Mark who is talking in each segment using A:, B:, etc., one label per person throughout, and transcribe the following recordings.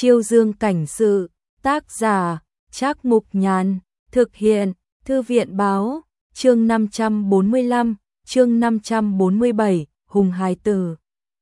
A: Chiêu Dương cảnh sự, tác giả, Trác Mục Nhàn, thực hiện, Thư viện báo, chương 545, chương 547, Hùng Hài Tử.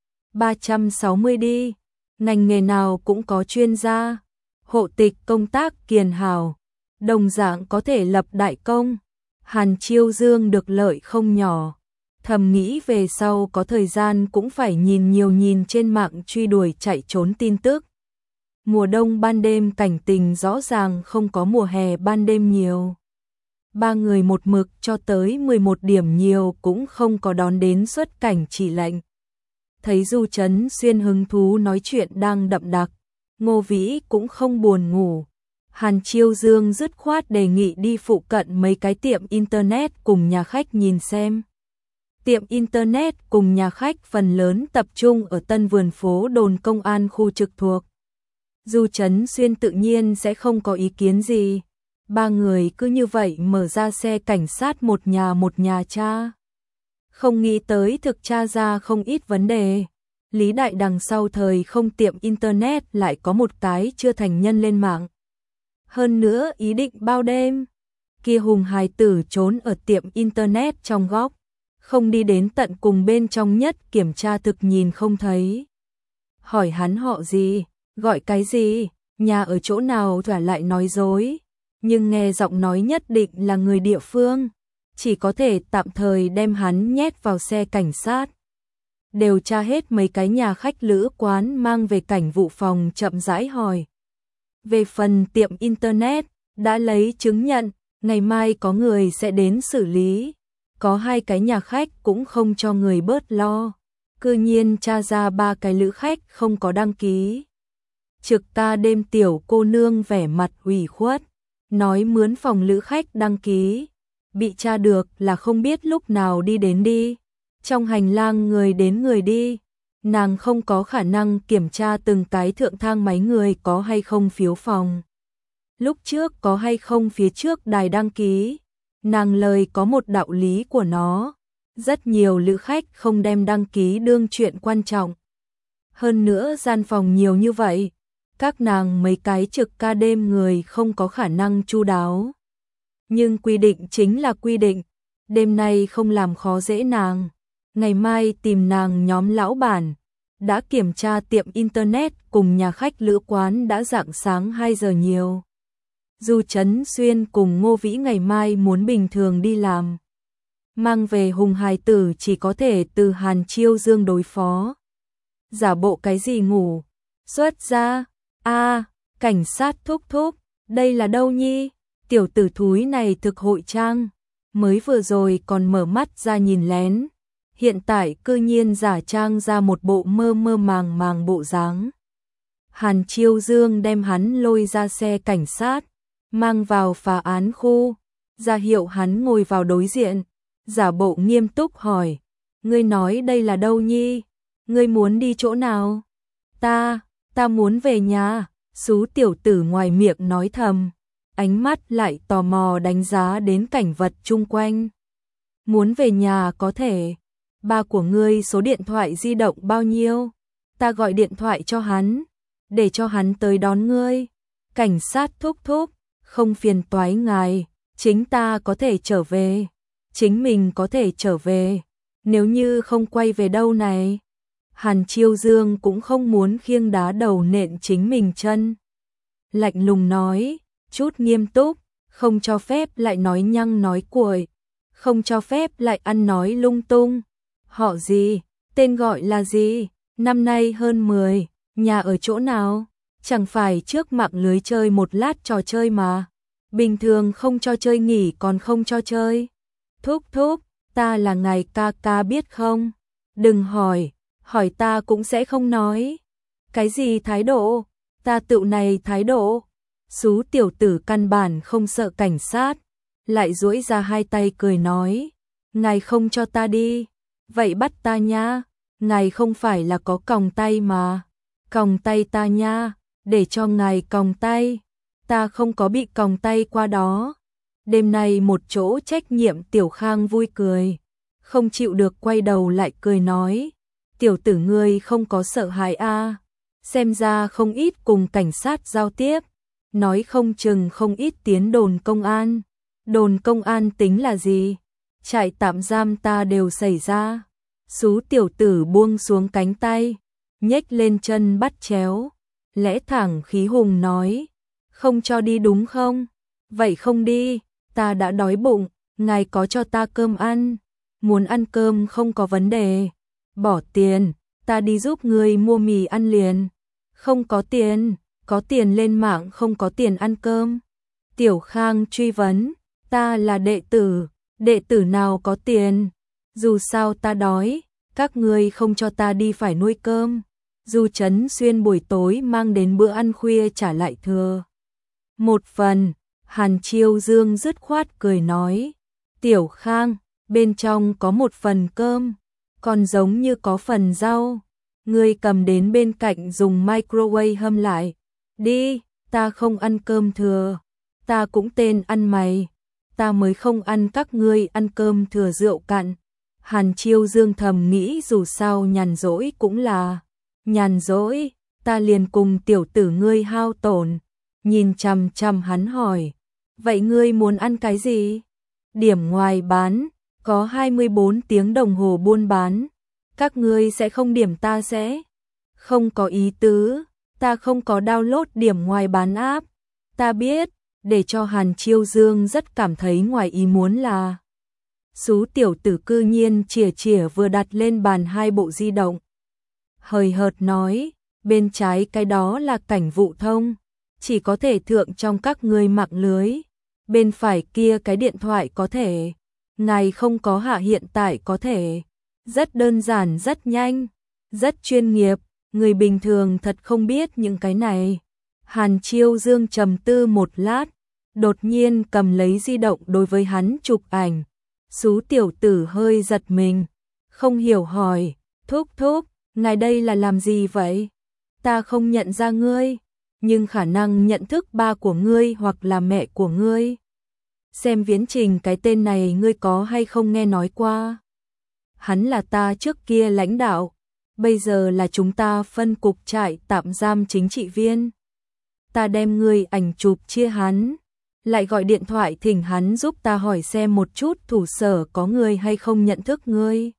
A: 360 đi, ngành nghề nào cũng có chuyên gia, hộ tịch công tác kiền hào, đồng dạng có thể lập đại công. Hàn Chiêu Dương được lợi không nhỏ, thầm nghĩ về sau có thời gian cũng phải nhìn trên mạng truy đuổi chạy trốn tin tức. Mùa đông ban đêm cảnh tình rõ ràng không có mùa hè ban đêm nhiều. Ba người một mực cho tới 11 điểm nhiều cũng không có đón đến xuất cảnh chỉ lệnh. Thấy Du Trấn Xuyên hứng thú nói chuyện đang đậm đặc, Ngô Vĩ cũng không buồn ngủ. Hàn Chiêu Dương dứt khoát đề nghị đi phụ cận mấy cái tiệm internet cùng nhà khách nhìn xem. Tiệm internet cùng nhà khách phần lớn tập trung ở Tân Vườn phố đồn công an khu trực thuộc. Du Trấn Xuyên tự nhiên sẽ không có ý kiến gì. Ba người cứ như vậy mở ra xe cảnh sát một nhà tra. Không nghĩ tới thực tra ra không ít vấn đề. Lý Đại đằng sau thời không tiệm internet lại có một cái chưa thành nhân lên mạng. Hơn nữa ý định bao đêm. Kia Hùng Hài Tử trốn ở tiệm internet trong góc. Không đi đến tận cùng bên trong nhất kiểm tra thực nhìn không thấy. Hỏi hắn họ gì, gọi cái gì, nhà ở chỗ nào thỏa lại nói dối. Nhưng nghe giọng nói nhất định là người địa phương. Chỉ có thể tạm thời đem hắn nhét vào xe cảnh sát. Đều tra hết mấy cái nhà khách lữ quán mang về cảnh vụ phòng chậm rãi hỏi. Về phần tiệm internet, đã lấy chứng nhận, ngày mai có người sẽ đến xử lý. Có hai cái nhà khách cũng không cho người bớt lo. Cư nhiên tra ra ba cái lữ khách không có đăng ký. Trực ca đêm tiểu cô nương vẻ mặt ủy khuất, nói mướn phòng lữ khách đăng ký. Bị tra được là không biết lúc nào đi đến đi. Trong hành lang người đến người đi. Nàng không có khả năng kiểm tra từng cái thượng thang máy người có hay không phiếu phòng. Lúc trước có hay không phía trước đài đăng ký. Nàng lời có một đạo lý của nó. Rất nhiều lữ khách không đem đăng ký đương chuyện quan trọng. Hơn nữa gian phòng nhiều như vậy. Các nàng mấy cái trực ca đêm người không có khả năng chu đáo. Nhưng quy định chính là quy định. Đêm nay không làm khó dễ nàng. Ngày mai tìm nàng nhóm lão bản. Đã kiểm tra tiệm internet cùng nhà khách lữ quán đã rạng sáng 2 giờ nhiều. Du Trấn Xuyên cùng Ngô Vĩ ngày mai muốn bình thường đi làm. Mang về Hùng Hài Tử chỉ có thể từ Hàn Chiêu Dương đối phó. Giả bộ cái gì ngủ. Xuất ra. Cảnh sát thúc thúc. Đây là đâu nhi? Tiểu tử thúi này thực hội trang. Mới vừa rồi còn mở mắt ra nhìn lén. Hiện tại cư nhiên giả trang ra một bộ mơ màng bộ dáng. Hàn Chiêu Dương đem hắn lôi ra xe cảnh sát, mang vào phá án khu, ra hiệu hắn ngồi vào đối diện, giả bộ nghiêm túc hỏi, ngươi nói đây là đâu nhi? Ngươi muốn đi chỗ nào? Ta muốn về nhà, xú tiểu tử ngoài miệng nói thầm, ánh mắt lại tò mò đánh giá đến cảnh vật chung quanh. Muốn về nhà có thể. Ba của ngươi số điện thoại di động bao nhiêu? Ta gọi điện thoại cho hắn, để cho hắn tới đón ngươi. Cảnh sát thúc thúc, không phiền toái ngài, chính ta có thể trở về. Chính mình có thể trở về, nếu như không quay về đâu này. Hàn Chiêu Dương cũng không muốn khiêng đá đầu nện chính mình chân. Lạnh lùng nói, chút nghiêm túc, không cho phép lại nói nhăng nói cuội, không cho phép lại ăn nói lung tung. Họ gì? Tên gọi là gì? Năm nay hơn 10, nhà ở chỗ nào? Chẳng phải trước mạng lưới chơi một lát trò chơi mà. Bình thường không cho chơi nghỉ còn không cho chơi. Thúc thúc, ta là ngài ca ca biết không? Đừng hỏi ta cũng sẽ không nói. Cái gì thái độ? Ta tựu này thái độ. Xú tiểu tử căn bản không sợ cảnh sát. Lại duỗi ra hai tay cười nói. Ngài không cho ta đi. Vậy bắt ta nha, ngài không phải là có còng tay mà. Còng tay ta nha, để cho ngài còng tay. Ta không có bị còng tay qua đó. Đêm nay một chỗ trách nhiệm Tiểu Khang vui cười. Không chịu được quay đầu lại cười nói. Tiểu tử ngươi không có sợ hãi a? xem ra không ít cùng cảnh sát giao tiếp, nói không chừng không ít tiến đồn công an. Đồn công an tính là gì? Trại tạm giam ta đều xảy ra. Sú tiểu tử buông xuống cánh tay, nhếch lên chân bắt chéo, lẽ thẳng khí hùng nói, không cho đi đúng không? Vậy không đi, ta đã đói bụng, ngài có cho ta cơm ăn, muốn ăn cơm không có vấn đề, bỏ tiền, ta đi giúp ngươi mua mì ăn liền. Không có tiền lên mạng không có tiền ăn cơm. Tiểu Khang truy vấn, ta là đệ tử nào có tiền, dù sao ta đói, các ngươi không cho ta đi phải nuôi cơm. Du Trấn Xuyên buổi tối mang đến bữa ăn khuya trả lại thừa một phần. Hàn Chiêu Dương dứt khoát cười nói, Tiểu Khang, bên trong có một phần cơm, còn giống như có phần rau, ngươi cầm đến bên cạnh dùng microwave hâm lại. Đi, ta không ăn cơm thừa, ta cũng tên ăn mày, ta mới không ăn các ngươi ăn cơm thừa rượu cạn. Hàn Chiêu Dương thầm nghĩ dù sao nhàn rỗi cũng là nhàn rỗi, ta liền cùng tiểu tử ngươi hao tổn. Nhìn chằm chằm hắn hỏi, vậy ngươi muốn ăn cái gì? Điểm ngoài bán, có 24 tiếng đồng hồ buôn bán, các ngươi sẽ không điểm ta sẽ? Không có ý tứ, ta không có download điểm ngoài bán app. Ta biết, để cho Hàn Chiêu Dương rất cảm thấy ngoài ý muốn là Sú tiểu tử cư nhiên chìa vừa đặt lên bàn hai bộ di động. Hời hợt nói, bên trái cái đó là cảnh vụ thông, chỉ có thể thượng trong các ngươi mạng lưới. Bên phải kia cái điện thoại có thể, ngài không có hạ hiện tại có thể. Rất đơn giản, rất nhanh, rất chuyên nghiệp, người bình thường thật không biết những cái này. Hàn Chiêu Dương trầm tư một lát, đột nhiên cầm lấy di động đối với hắn chụp ảnh. Sú tiểu tử hơi giật mình, không hiểu hỏi, thúc, ngài đây là làm gì vậy? Ta không nhận ra ngươi, nhưng khả năng nhận thức ba của ngươi hoặc là mẹ của ngươi. Xem viễn trình cái tên này ngươi có hay không nghe nói qua? Hắn là ta trước kia lãnh đạo, bây giờ là chúng ta phân cục trại tạm giam chính trị viên. Ta đem ngươi ảnh chụp chia hắn, lại gọi điện thoại thỉnh hắn giúp ta hỏi xem một chút thủ sở có người hay không nhận thức ngươi.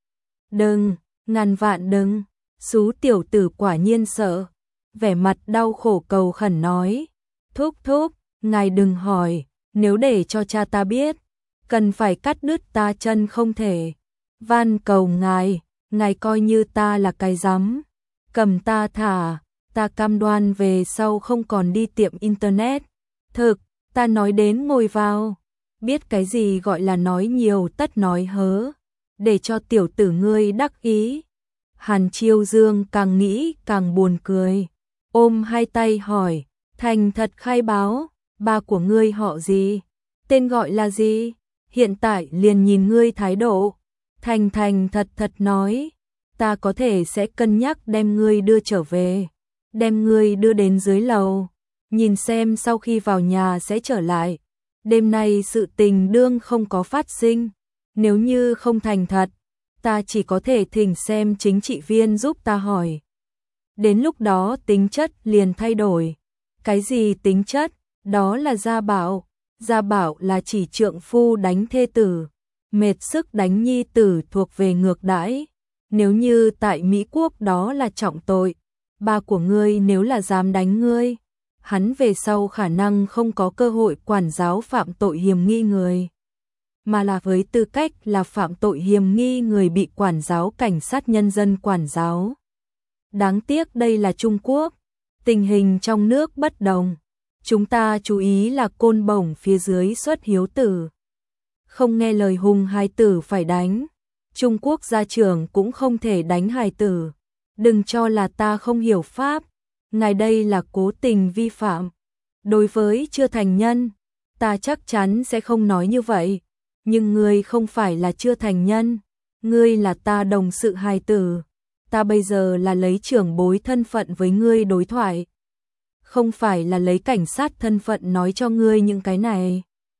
A: Đừng, ngàn vạn đừng. Sú tiểu tử quả nhiên sợ, vẻ mặt đau khổ cầu khẩn nói, thúc, ngài đừng hỏi, nếu để cho cha ta biết, cần phải cắt đứt ta chân không thể. Van cầu ngài coi như ta là cái rắm, cầm ta thả, ta cam đoan về sau không còn đi tiệm internet. Thực, ta nói đến ngồi vào, biết cái gì gọi là nói nhiều tất nói hớ, để cho tiểu tử ngươi đắc ý. Hàn Chiêu Dương càng nghĩ càng buồn cười, ôm hai tay hỏi, thành thật khai báo, ba của ngươi họ gì, tên gọi là gì, hiện tại liền nhìn ngươi thái độ. Thành thật nói, ta có thể sẽ cân nhắc đem ngươi đưa trở về, đem ngươi đưa đến dưới lầu, nhìn xem sau khi vào nhà sẽ trở lại. Đêm nay sự tình đương không có phát sinh, nếu như không thành thật, ta chỉ có thể thỉnh xem chính trị viên giúp ta hỏi. Đến lúc đó tính chất liền thay đổi. Cái gì tính chất? Đó là gia bảo. Gia bảo là chỉ trượng phu đánh thê tử, mệt sức đánh nhi tử thuộc về ngược đãi. Nếu như tại Mỹ Quốc đó là trọng tội. Ba của ngươi nếu là dám đánh ngươi, hắn về sau khả năng không có cơ hội quản giáo phạm tội hiềm nghi người, mà là với tư cách là phạm tội hiềm nghi người bị quản giáo cảnh sát nhân dân quản giáo. Đáng tiếc đây là Trung Quốc, tình hình trong nước bất đồng. Chúng ta chú ý là côn bổng phía dưới xuất hiếu tử. Không nghe lời hùng hài tử phải đánh. Trung Quốc gia trưởng cũng không thể đánh hài tử. Đừng cho là ta không hiểu pháp. Ngài đây là cố tình vi phạm. Đối với chưa thành nhân, ta chắc chắn sẽ không nói như vậy. Nhưng ngươi không phải là chưa thành nhân. Ngươi là ta đồng sự hài tử. Ta bây giờ là lấy trưởng bối thân phận với ngươi đối thoại. Không phải là lấy cảnh sát thân phận nói cho ngươi những cái này.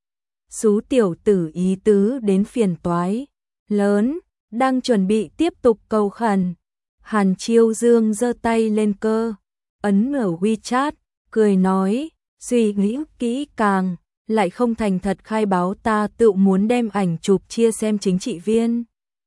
A: Sú tiểu tử ý tứ đến phiền toái lớn, đang chuẩn bị tiếp tục cầu khẩn. Hàn Chiêu Dương giơ tay lên cơ, ấn ở WeChat, cười nói, suy nghĩ kỹ càng, lại không thành thật khai báo ta tự muốn đem ảnh chụp chia xem chính trị viên.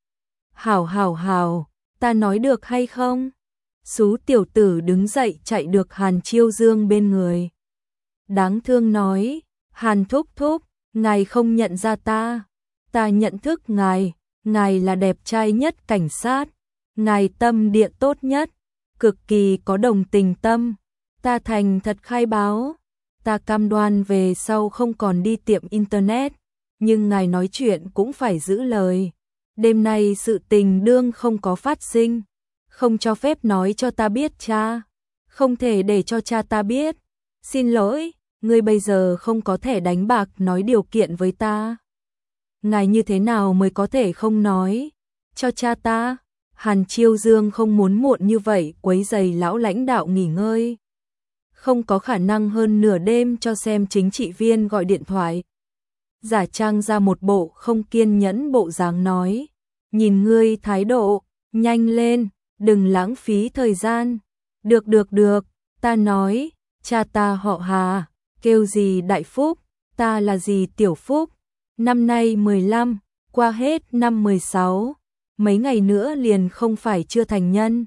A: Hảo, ta nói được hay không? Sú tiểu tử đứng dậy chạy được Hàn Chiêu Dương bên người. Đáng thương nói, Hàn thúc thúc, ngài không nhận ra ta nhận thức ngài là đẹp trai nhất cảnh sát, ngài tâm địa tốt nhất, cực kỳ có đồng tình tâm, ta thành thật khai báo, ta cam đoan về sau không còn đi tiệm internet, nhưng ngài nói chuyện cũng phải giữ lời. Đêm nay sự tình đương không có phát sinh, không cho phép nói cho ta biết cha, không thể để cho cha ta biết. Xin lỗi, ngươi bây giờ không có thẻ đánh bạc nói điều kiện với ta. Ngài như thế nào mới có thể không nói cho cha ta? Hàn Chiêu Dương không muốn muộn như vậy quấy rầy lão lãnh đạo nghỉ ngơi. Không có khả năng hơn nửa đêm cho xem chính trị viên gọi điện thoại. Giả trang ra một bộ không kiên nhẫn bộ dáng nói, nhìn ngươi thái độ, nhanh lên, đừng lãng phí thời gian. Được, ta nói, cha ta họ Hà, kêu gì Đại Phúc, ta là gì Tiểu Phúc, năm nay 15, qua hết năm 16, mấy ngày nữa liền không phải chưa thành nhân.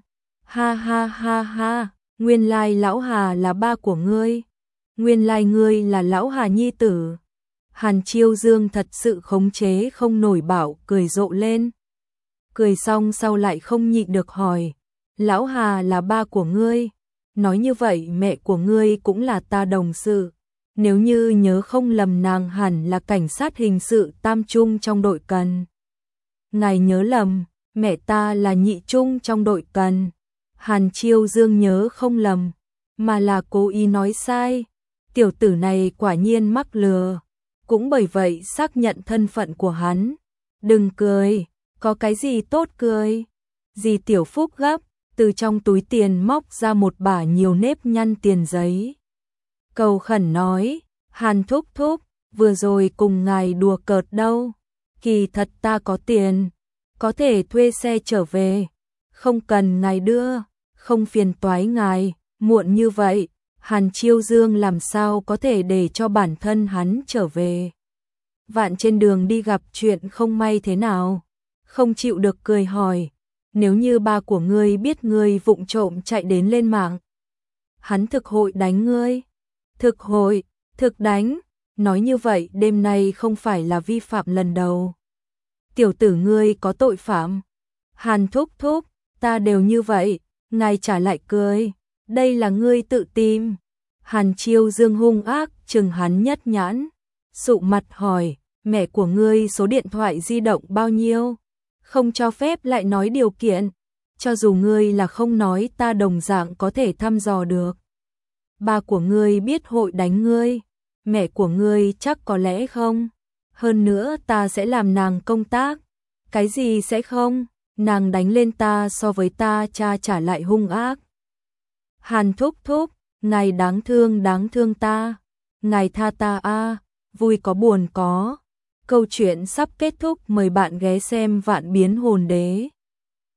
A: Ha, nguyên lai lão Hà là ba của ngươi, nguyên lai ngươi là lão Hà nhi tử. Hàn Chiêu Dương thật sự khống chế không nổi bảo cười rộ lên. Cười xong sau lại không nhịn được hỏi, lão Hà là ba của ngươi, nói như vậy mẹ của ngươi cũng là ta đồng sự. Nếu như nhớ không lầm nàng hẳn là cảnh sát hình sự tam trung trong đội cần. Ngài nhớ lầm, mẹ ta là nhị trung trong đội cần. Hàn Chiêu Dương nhớ không lầm, mà là cố ý nói sai. Tiểu tử này quả nhiên mắc lừa. Cũng bởi vậy xác nhận thân phận của hắn. Đừng cười, có cái gì tốt cười. Dì Tiểu Phúc gấp, từ trong túi tiền móc ra một bả nhiều nếp nhăn tiền giấy. Cầu khẩn nói, Hàn thúc thúc, vừa rồi cùng ngài đùa cợt đâu. Kỳ thật ta có tiền, có thể thuê xe trở về. Không cần ngài đưa, không phiền toái ngài, muộn như vậy. Hàn Chiêu Dương làm sao có thể để cho bản thân hắn trở về. Vạn trên đường đi gặp chuyện không may thế nào. Không chịu được cười hỏi, nếu như ba của ngươi biết ngươi vụng trộm chạy đến lên mạng, hắn thực hội đánh ngươi. Thực đánh, nói như vậy đêm nay không phải là vi phạm lần đầu. Tiểu tử ngươi có tội phạm. Hàn thúc thúc, ta đều như vậy, ngài trả lại cười, đây là ngươi tự tìm. Hàn Chiêu Dương hung ác chừng hắn nhất nhãn, sụ mặt hỏi, mẹ của ngươi số điện thoại di động bao nhiêu? Không cho phép lại nói điều kiện, cho dù ngươi là không nói ta đồng dạng có thể thăm dò được. Ba của ngươi biết hội đánh ngươi, mẹ của ngươi chắc có lẽ không. Hơn nữa ta sẽ làm nàng công tác. Cái gì sẽ không? Nàng đánh lên ta so với ta cha trả lại hung ác. Hàn thúc thúc, ngài đáng thương ta. Ngài tha ta a, vui có buồn có. Câu chuyện sắp kết thúc, mời bạn ghé xem Vạn Biến Hồn Đế.